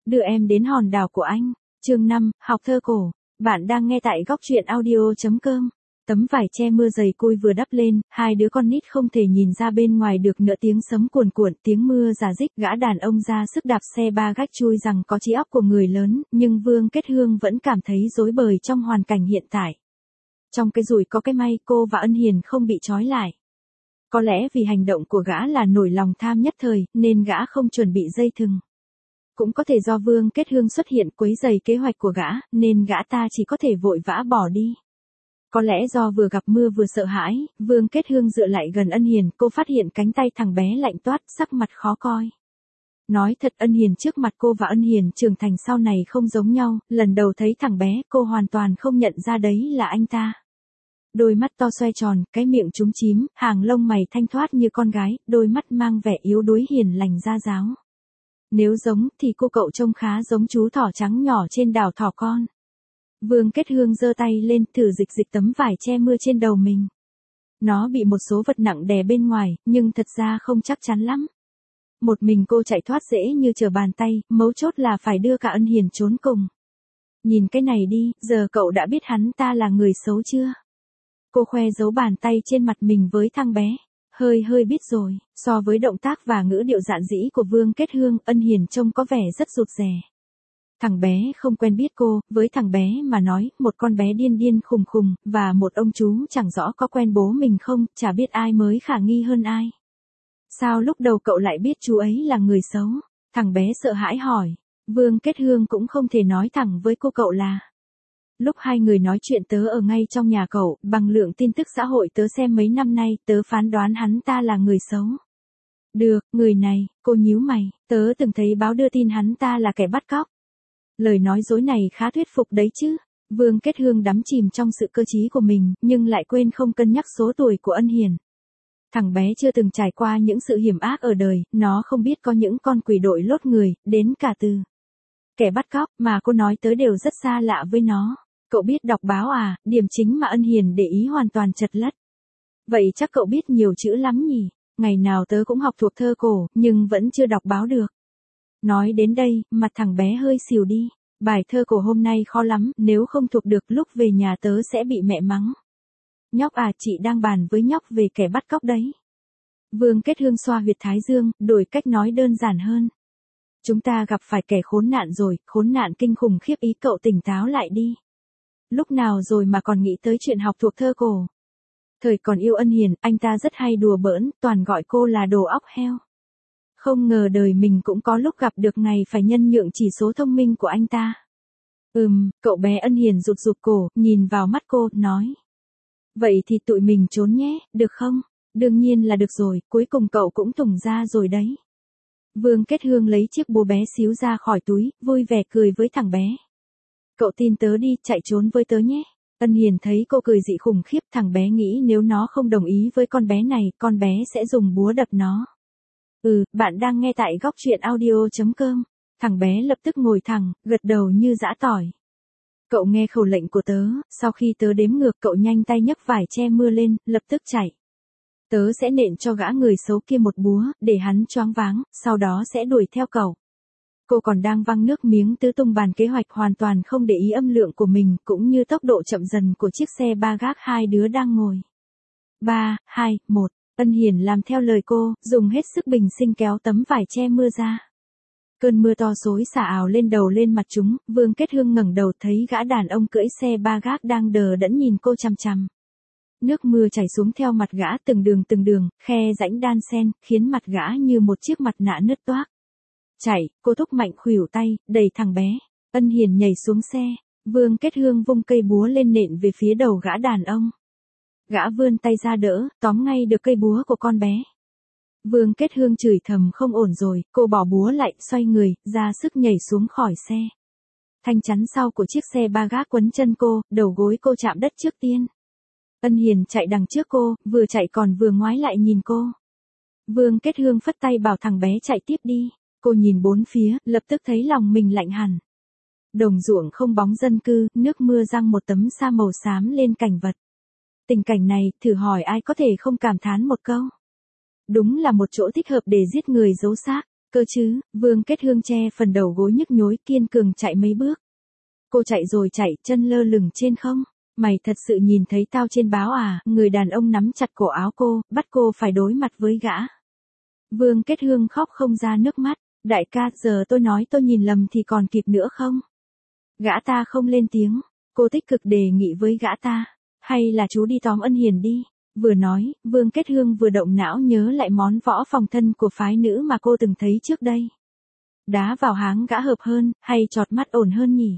Đưa em đến hòn đảo của anh. Chương 5, học thơ cổ. Bạn đang nghe tại góc truyện audio.com. Tấm vải che mưa dày côi vừa đắp lên, hai đứa con nít không thể nhìn ra bên ngoài được nữa, tiếng sấm cuồn cuộn, tiếng mưa rả rích, gã đàn ông ra sức đạp xe ba gác chui rằng có trí óc của người lớn, nhưng Vương Kết Hương vẫn cảm thấy rối bời trong hoàn cảnh hiện tại. Trong cái rủi có cái may, cô và Ân Hiền không bị trói lại. Có lẽ vì hành động của gã là nổi lòng tham nhất thời, nên gã không chuẩn bị dây thừng. Cũng có thể do Vương Kết Hương xuất hiện quấy rầy kế hoạch của gã, nên gã ta chỉ có thể vội vã bỏ đi. Có lẽ do vừa gặp mưa vừa sợ hãi, Vương Kết Hương dựa lại gần Ân Hiền, cô phát hiện cánh tay thằng bé lạnh toát, sắc mặt khó coi. Nói thật, Ân Hiền trước mặt cô và Ân Hiền trưởng thành sau này không giống nhau, lần đầu thấy thằng bé, cô hoàn toàn không nhận ra đấy là anh ta. Đôi mắt to xoay tròn, cái miệng chúm chím, hàng lông mày thanh thoát như con gái, đôi mắt mang vẻ yếu đuối hiền lành ra giáo. Nếu giống thì cô cậu trông khá giống chú thỏ trắng nhỏ trên đảo thỏ con. Vương Kết Hương giơ tay lên thử dịch tấm vải che mưa trên đầu mình. Nó bị một số vật nặng đè bên ngoài, nhưng thật ra không chắc chắn lắm. Một mình cô chạy thoát dễ như trở bàn tay, mấu chốt là phải đưa cả Ân Hiền trốn cùng. Nhìn cái này đi, giờ cậu đã biết hắn ta là người xấu chưa? Cô khoe dấu bàn tay trên mặt mình với thằng bé. Hơi biết rồi, so với động tác và ngữ điệu dạn dĩ của Vương Kết Hương, Ân Hiền trông có vẻ rất rụt rè. Thằng bé không quen biết cô, với thằng bé mà nói, một con bé điên khùng khùng, và một ông chú chẳng rõ có quen bố mình không, chả biết ai mới khả nghi hơn ai. Sao lúc đầu cậu lại biết chú ấy là người xấu? Thằng bé sợ hãi hỏi. Vương Kết Hương cũng không thể nói thẳng với cô cậu là. Lúc hai người nói chuyện tớ ở ngay trong nhà cậu, bằng lượng tin tức xã hội tớ xem mấy năm nay, tớ phán đoán hắn ta là người xấu. Được, người này, cô nhíu mày, tớ từng thấy báo đưa tin hắn ta là kẻ bắt cóc. Lời nói dối này khá thuyết phục đấy chứ. Vương Kết Hương đắm chìm trong sự cơ trí của mình, nhưng lại quên không cân nhắc số tuổi của Ân Hiền. Thằng bé chưa từng trải qua những sự hiểm ác ở đời, nó không biết có những con quỷ đội lốt người, đến cả từ kẻ bắt cóc mà cô nói tới đều rất xa lạ với nó. Cậu biết đọc báo à? Điểm chính mà Ân Hiền để ý hoàn toàn chật lất. Vậy chắc cậu biết nhiều chữ lắm nhỉ? Ngày nào tớ cũng học thuộc thơ cổ, nhưng vẫn chưa đọc báo được. Nói đến đây, mặt thằng bé hơi xìu đi. Bài thơ cổ hôm nay khó lắm, nếu không thuộc được lúc về nhà tớ sẽ bị mẹ mắng. Nhóc à, chị đang bàn với nhóc về kẻ bắt cóc đấy. Vương Kết Hương xoa huyệt thái dương, đổi cách nói đơn giản hơn. Chúng ta gặp phải kẻ khốn nạn rồi, khốn nạn kinh khủng khiếp, ý cậu tỉnh táo lại đi. Lúc nào rồi mà còn nghĩ tới chuyện học thuộc thơ cổ. Thời còn yêu Ân Hiền, anh ta rất hay đùa bỡn, toàn gọi cô là đồ óc heo. Không ngờ đời mình cũng có lúc gặp được ngày phải nhân nhượng chỉ số thông minh của anh ta. Cậu bé Ân Hiền rụt cổ, nhìn vào mắt cô, nói. Vậy thì tụi mình trốn nhé, được không? Đương nhiên là được rồi, cuối cùng cậu cũng tùng ra rồi đấy. Vương Kết Hương lấy chiếc búa bé xíu ra khỏi túi, vui vẻ cười với thằng bé. Cậu tin tớ đi, chạy trốn với tớ nhé. Ân Hiền thấy cô cười dị khủng khiếp, thằng bé nghĩ nếu nó không đồng ý với con bé này, con bé sẽ dùng búa đập nó. Bạn đang nghe tại góc truyện audio.com. Thằng bé lập tức ngồi thẳng, gật đầu như giã tỏi. Cậu nghe khẩu lệnh của tớ, sau khi tớ đếm ngược cậu nhanh tay nhấc vải che mưa lên, lập tức chạy. Tớ sẽ nện cho gã người xấu kia một búa, để hắn choáng váng, sau đó sẽ đuổi theo cậu. Cô còn đang văng nước miếng tứ tung bàn kế hoạch, hoàn toàn không để ý âm lượng của mình, cũng như tốc độ chậm dần của chiếc xe ba gác hai đứa đang ngồi. 3, 2, 1, Ân Hiền làm theo lời cô, dùng hết sức bình sinh kéo tấm vải che mưa ra. Cơn mưa to xối xả ào lên đầu lên mặt chúng, Vương Kết Hương ngẩng đầu thấy gã đàn ông cưỡi xe ba gác đang đờ đẫn nhìn cô chằm chằm. Nước mưa chảy xuống theo mặt gã từng đường, khe rãnh đan xen, khiến mặt gã như một chiếc mặt nạ nứt toác. Chạy, cô thúc mạnh khuỷu tay, đẩy thằng bé. Ân Hiền nhảy xuống xe, Vương Kết Hương vung cây búa lên nện về phía đầu gã đàn ông. Gã vươn tay ra đỡ, tóm ngay được cây búa của con bé. Vương Kết Hương chửi thầm không ổn rồi, cô bỏ búa lại, xoay người, ra sức nhảy xuống khỏi xe. Thanh chắn sau của chiếc xe ba gác quấn chân cô, đầu gối cô chạm đất trước tiên. Ân Hiền chạy đằng trước cô, vừa chạy còn vừa ngoái lại nhìn cô. Vương Kết Hương phất tay bảo thằng bé chạy tiếp đi. Cô nhìn bốn phía, lập tức thấy lòng mình lạnh hẳn. Đồng ruộng không bóng dân cư, nước mưa răng một tấm sa màu xám lên cảnh vật. Tình cảnh này, thử hỏi ai có thể không cảm thán một câu. Đúng là một chỗ thích hợp để giết người giấu xác. Cơ chứ, Vương Kết Hương che phần đầu gối nhức nhối kiên cường chạy mấy bước. Cô chạy rồi chạy, chân lơ lửng trên không. Mày thật sự nhìn thấy tao trên báo à? Người đàn ông nắm chặt cổ áo cô, bắt cô phải đối mặt với gã. Vương Kết Hương khóc không ra nước mắt. Đại ca, giờ tôi nói tôi nhìn lầm thì còn kịp nữa không? Gã ta không lên tiếng. Cô tích cực đề nghị với gã ta. Hay là chú đi tóm Ân Hiền đi. Vừa nói, Vương Kết Hương vừa động não nhớ lại món võ phòng thân của phái nữ mà cô từng thấy trước đây. Đá vào háng gã hợp hơn, hay chọt mắt ổn hơn nhỉ?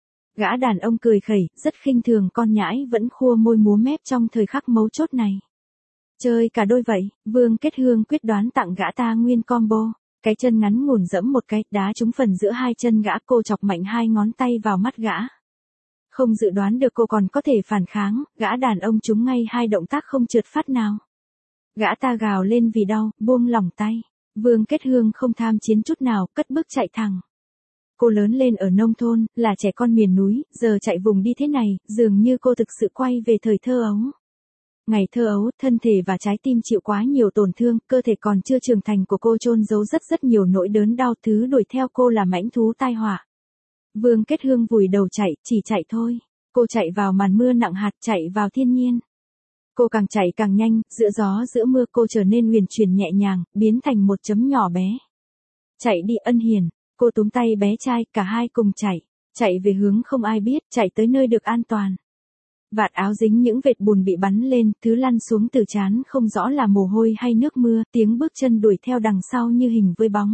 Gã đàn ông cười khẩy, rất khinh thường con nhãi vẫn khua môi múa mép trong thời khắc mấu chốt này. Chơi cả đôi vậy, Vương Kết Hương quyết đoán tặng gã ta nguyên combo. Cái chân ngắn ngủn dẫm một cái, đá trúng phần giữa hai chân gã, cô chọc mạnh hai ngón tay vào mắt gã. Không dự đoán được cô còn có thể phản kháng, gã đàn ông trúng ngay hai động tác không trượt phát nào. Gã ta gào lên vì đau, buông lỏng tay. Vương Kết Hương không tham chiến chút nào, cất bước chạy thẳng. Cô lớn lên ở nông thôn, là trẻ con miền núi, giờ chạy vùng đi thế này, dường như cô thực sự quay về thời thơ ấu. Ngày thơ ấu, thân thể và trái tim chịu quá nhiều tổn thương, cơ thể còn chưa trưởng thành của cô chôn giấu rất nhiều nỗi đớn đau, thứ đuổi theo cô là mãnh thú tai họa. Vương Kết Hương vùi đầu chạy, chỉ chạy thôi. Cô chạy vào màn mưa nặng hạt, chạy vào thiên nhiên. Cô càng chạy càng nhanh, giữa gió giữa mưa cô trở nên huyền chuyển nhẹ nhàng, biến thành một chấm nhỏ bé. Chạy đi Ân Hiền, cô túm tay bé trai, cả hai cùng chạy. Chạy về hướng không ai biết, chạy tới nơi được an toàn. Vạt áo dính những vệt bùn bị bắn lên, thứ lăn xuống từ trán không rõ là mồ hôi hay nước mưa, tiếng bước chân đuổi theo đằng sau như hình với bóng.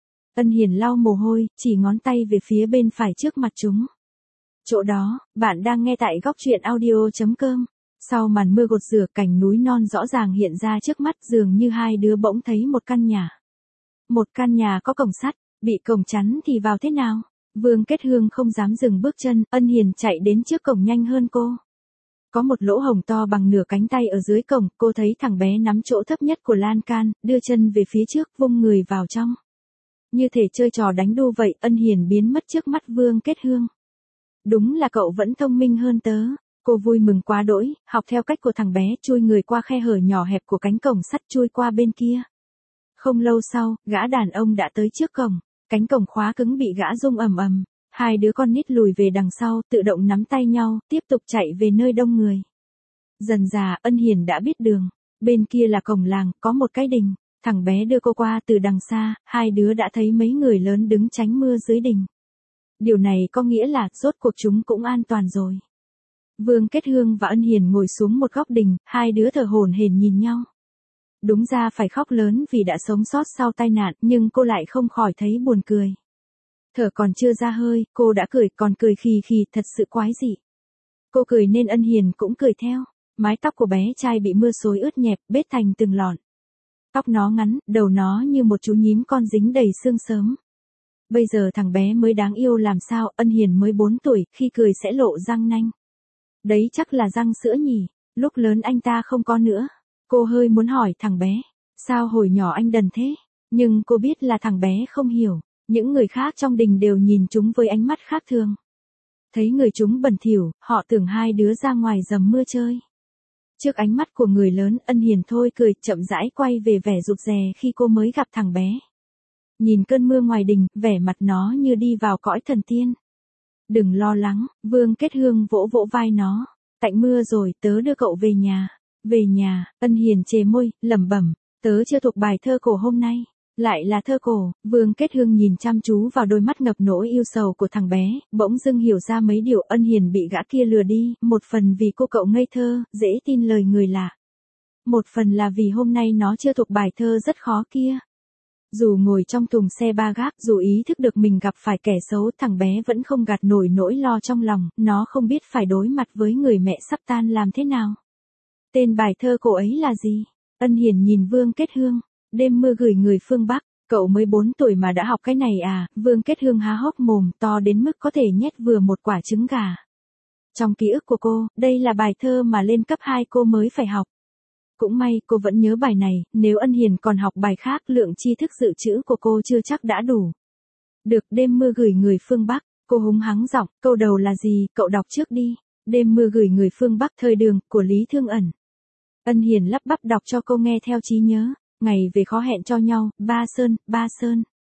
Ân Hiền lau mồ hôi, chỉ ngón tay về phía bên phải trước mặt chúng. Chỗ đó, bạn đang nghe tại góc truyện audio.com. Sau màn mưa gột rửa, cảnh núi non rõ ràng hiện ra trước mắt, dường như hai đứa bỗng thấy một căn nhà. Một căn nhà có cổng sắt, bị cổng chắn thì vào thế nào? Vương Kết Hương không dám dừng bước chân, Ân Hiền chạy đến trước cổng nhanh hơn cô. Có một lỗ hổng to bằng nửa cánh tay ở dưới cổng, cô thấy thằng bé nắm chỗ thấp nhất của lan can, đưa chân về phía trước, vung người vào trong. Như thể chơi trò đánh đu vậy, Ân Hiền biến mất trước mắt Vương Kết Hương. Đúng là cậu vẫn thông minh hơn tớ. Cô vui mừng quá đỗi, học theo cách của thằng bé, chui người qua khe hở nhỏ hẹp của cánh cổng sắt, chui qua bên kia. Không lâu sau, gã đàn ông đã tới trước cổng. Cánh cổng khóa cứng bị gã rung ầm ầm. Hai đứa con nít lùi về đằng sau, tự động nắm tay nhau, tiếp tục chạy về nơi đông người. Dần dà, Ân Hiền đã biết đường. Bên kia là cổng làng, có một cái đình. Thằng bé đưa cô qua từ đằng xa, hai đứa đã thấy mấy người lớn đứng tránh mưa dưới đình. Điều này có nghĩa là, rốt cuộc chúng cũng an toàn rồi. Vương Kết Hương và Ân Hiền ngồi xuống một góc đình, hai đứa thở hổn hển nhìn nhau. Đúng ra phải khóc lớn vì đã sống sót sau tai nạn, nhưng cô lại không khỏi thấy buồn cười. Thở còn chưa ra hơi, cô đã cười, còn cười khì khì, thật sự quái dị. Cô cười nên Ân Hiền cũng cười theo. Mái tóc của bé trai bị mưa xối ướt nhẹp, bết thành từng lọn. Tóc nó ngắn, đầu nó như một chú nhím con dính đầy sương sớm. Bây giờ thằng bé mới đáng yêu làm sao, Ân Hiền mới 4 tuổi, khi cười sẽ lộ răng nanh. Đấy chắc là răng sữa nhỉ, lúc lớn anh ta không có nữa. Cô hơi muốn hỏi thằng bé, sao hồi nhỏ anh đần thế? Nhưng cô biết là thằng bé không hiểu. Những người khác trong đình đều nhìn chúng với ánh mắt khác thường. Thấy người chúng bẩn thỉu, họ tưởng hai đứa ra ngoài dầm mưa chơi. Trước ánh mắt của người lớn, Ân Hiền thôi cười, chậm rãi quay về vẻ rụt rè khi cô mới gặp thằng bé. Nhìn cơn mưa ngoài đình, vẻ mặt nó như đi vào cõi thần tiên. Đừng lo lắng, Vương Kết Hương vỗ vỗ vai nó. Tạnh mưa rồi, tớ đưa cậu về nhà. Về nhà, Ân Hiền chề môi, lẩm bẩm, tớ chưa thuộc bài thơ cổ hôm nay. Lại là thơ cổ. Vương Kết Hương nhìn chăm chú vào đôi mắt ngập nỗi yêu sầu của thằng bé, bỗng dưng hiểu ra mấy điều. Ân Hiền bị gã kia lừa đi, một phần vì cô cậu ngây thơ, dễ tin lời người lạ. Một phần là vì hôm nay nó chưa thuộc bài thơ rất khó kia. Dù ngồi trong thùng xe ba gác, dù ý thức được mình gặp phải kẻ xấu, thằng bé vẫn không gạt nổi nỗi lo trong lòng, nó không biết phải đối mặt với người mẹ sắp tan làm thế nào. Tên bài thơ cổ ấy là gì? Ân Hiền nhìn Vương Kết Hương. Đêm mưa gửi người phương Bắc, cậu mới 4 tuổi mà đã học cái này à? Vương Kết Hương há hốc mồm, to đến mức có thể nhét vừa một quả trứng gà. Trong ký ức của cô, đây là bài thơ mà lên cấp 2 cô mới phải học. Cũng may cô vẫn nhớ bài này, nếu Ân Hiền còn học bài khác, lượng tri thức dự trữ của cô chưa chắc đã đủ. Được, đêm mưa gửi người phương Bắc, cô húng hắng giọng, câu đầu là gì, cậu đọc trước đi. Đêm mưa gửi người phương Bắc, thời Đường, của Lý Thương Ẩn. Ân Hiền lắp bắp đọc cho cô nghe theo trí nhớ. Ngày về khó hẹn cho nhau, Ba Sơn,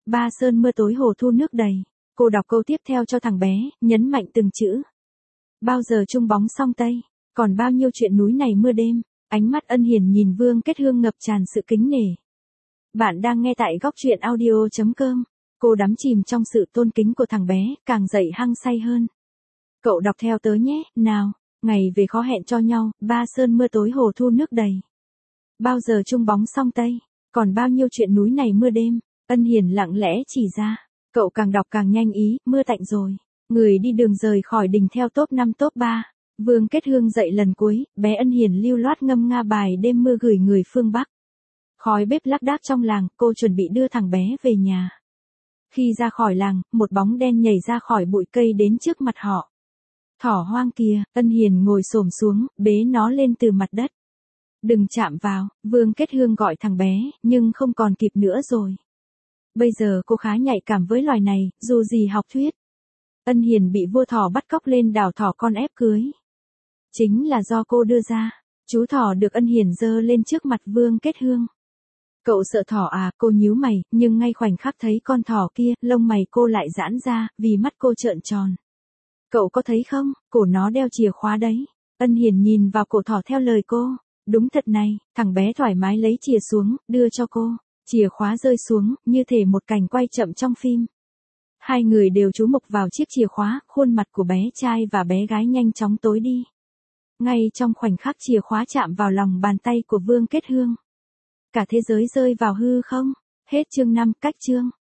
Ba sơn mưa tối hồ thu nước đầy. Cô đọc câu tiếp theo cho thằng bé, nhấn mạnh từng chữ. Bao giờ chung bóng song tây, còn bao nhiêu chuyện núi này mưa đêm. Ánh mắt Ân Hiền nhìn Vương Kết Hương ngập tràn sự kính nể. Bạn đang nghe tại góc truyện audio.com. Cô đắm chìm trong sự tôn kính của thằng bé, càng dậy hăng say hơn. Cậu đọc theo tớ nhé, nào. Ngày về khó hẹn cho nhau, ba sơn mưa tối hồ thu nước đầy. Bao giờ chung bóng song tây, còn bao nhiêu chuyện núi này mưa đêm. Ân Hiền lặng lẽ chỉ ra. Cậu càng đọc càng nhanh ý, mưa tạnh rồi. Người đi đường rời khỏi đình theo top 5 top 3. Vương Kết Hương dậy lần cuối, bé Ân Hiền lưu loát ngâm nga bài đêm mưa gửi người phương Bắc. Khói bếp lác đác trong làng, cô chuẩn bị đưa thằng bé về nhà. Khi ra khỏi làng, một bóng đen nhảy ra khỏi bụi cây đến trước mặt họ. Thỏ hoang kìa, Ân Hiền ngồi xổm xuống, bế nó lên từ mặt đất. Đừng chạm vào, Vương Kết Hương gọi thằng bé, nhưng không còn kịp nữa rồi. Bây giờ cô khá nhạy cảm với loài này, dù gì học thuyết. Ân Hiền bị vua thỏ bắt cóc lên đảo thỏ con ép cưới. Chính là do cô đưa ra. Chú thỏ được Ân Hiền giơ lên trước mặt Vương Kết Hương. Cậu sợ thỏ à, cô nhíu mày, nhưng ngay khoảnh khắc thấy con thỏ kia, lông mày cô lại giãn ra, vì mắt cô trợn tròn. Cậu có thấy không, cổ nó đeo chìa khóa đấy. Ân Hiền nhìn vào cổ thỏ theo lời cô. Đúng thật này, thằng bé thoải mái lấy chìa xuống, đưa cho cô. Chìa khóa rơi xuống, như thể một cảnh quay chậm trong phim. Hai người đều chú mục vào chiếc chìa khóa, khuôn mặt của bé trai và bé gái nhanh chóng tối đi. Ngay trong khoảnh khắc chìa khóa chạm vào lòng bàn tay của Vương Kết Hương. Cả thế giới rơi vào hư không. Hết chương 5, cách chương.